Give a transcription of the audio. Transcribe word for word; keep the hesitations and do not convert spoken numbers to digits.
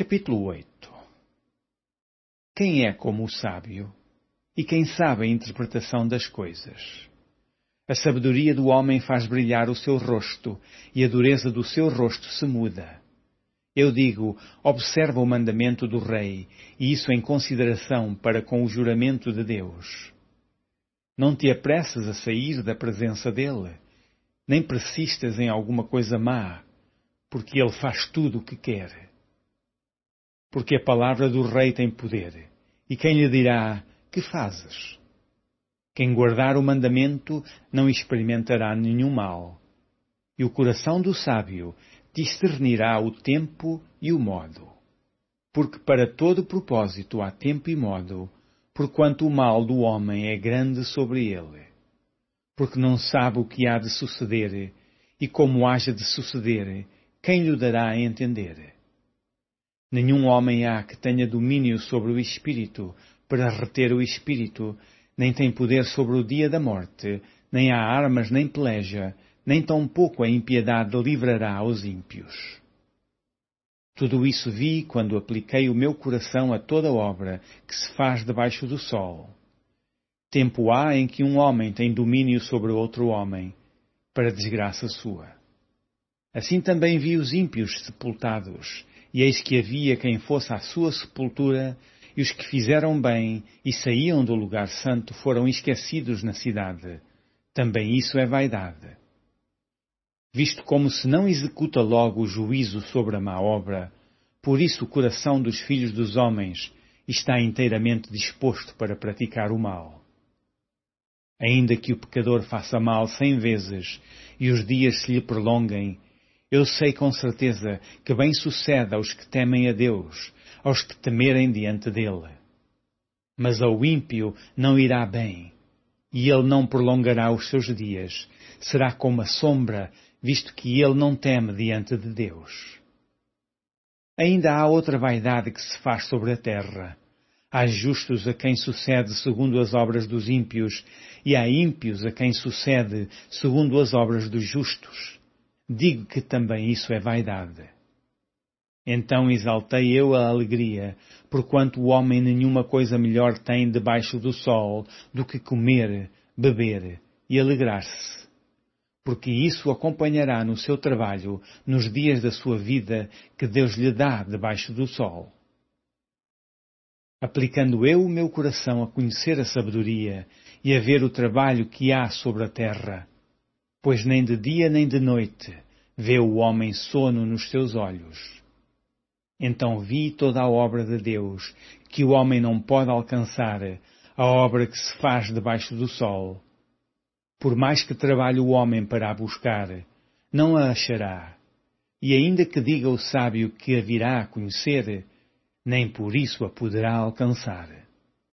Capítulo oito. Quem é como o sábio? E quem sabe a interpretação das coisas? A sabedoria do homem faz brilhar o seu rosto, e a dureza do seu rosto se muda. Eu digo, observa o mandamento do rei, e isso em consideração para com o juramento de Deus. Não te apresses a sair da presença dele, nem persistas em alguma coisa má, porque ele faz tudo o que quer. Porque a palavra do rei tem poder, e quem lhe dirá, que fazes? Quem guardar o mandamento não experimentará nenhum mal, e o coração do sábio discernirá o tempo e o modo. Porque para todo propósito há tempo e modo, porquanto o mal do homem é grande sobre ele. Porque não sabe o que há de suceder, e como haja de suceder, quem lhe dará a entender? Nenhum homem há que tenha domínio sobre o espírito, para reter o espírito, nem tem poder sobre o dia da morte, nem há armas nem peleja, nem tampouco a impiedade livrará os ímpios. Tudo isso vi quando apliquei o meu coração a toda obra que se faz debaixo do sol. Tempo há em que um homem tem domínio sobre outro homem, para desgraça sua. Assim também vi os ímpios sepultados, e eis que havia quem fosse à sua sepultura, e os que fizeram bem e saíam do lugar santo foram esquecidos na cidade. Também isso é vaidade. Visto como se não executa logo o juízo sobre a má obra, por isso o coração dos filhos dos homens está inteiramente disposto para praticar o mal. Ainda que o pecador faça mal cem vezes e os dias se lhe prolonguem, eu sei com certeza que bem sucede aos que temem a Deus, aos que temerem diante dele. Mas ao ímpio não irá bem, e ele não prolongará os seus dias, será como a sombra, visto que ele não teme diante de Deus. Ainda há outra vaidade que se faz sobre a terra. Há justos a quem sucede segundo as obras dos ímpios, e há ímpios a quem sucede segundo as obras dos justos. Digo que também isso é vaidade. Então exaltei eu a alegria, porquanto o homem nenhuma coisa melhor tem debaixo do sol do que comer, beber e alegrar-se. Porque isso acompanhará no seu trabalho nos dias da sua vida que Deus lhe dá debaixo do sol. Aplicando eu o meu coração a conhecer a sabedoria e a ver o trabalho que há sobre a terra, pois nem de dia nem de noite vê o homem sono nos seus olhos. Então vi toda a obra de Deus, que o homem não pode alcançar, a obra que se faz debaixo do sol. Por mais que trabalhe o homem para a buscar, não a achará. E ainda que diga o sábio que a virá a conhecer, nem por isso a poderá alcançar.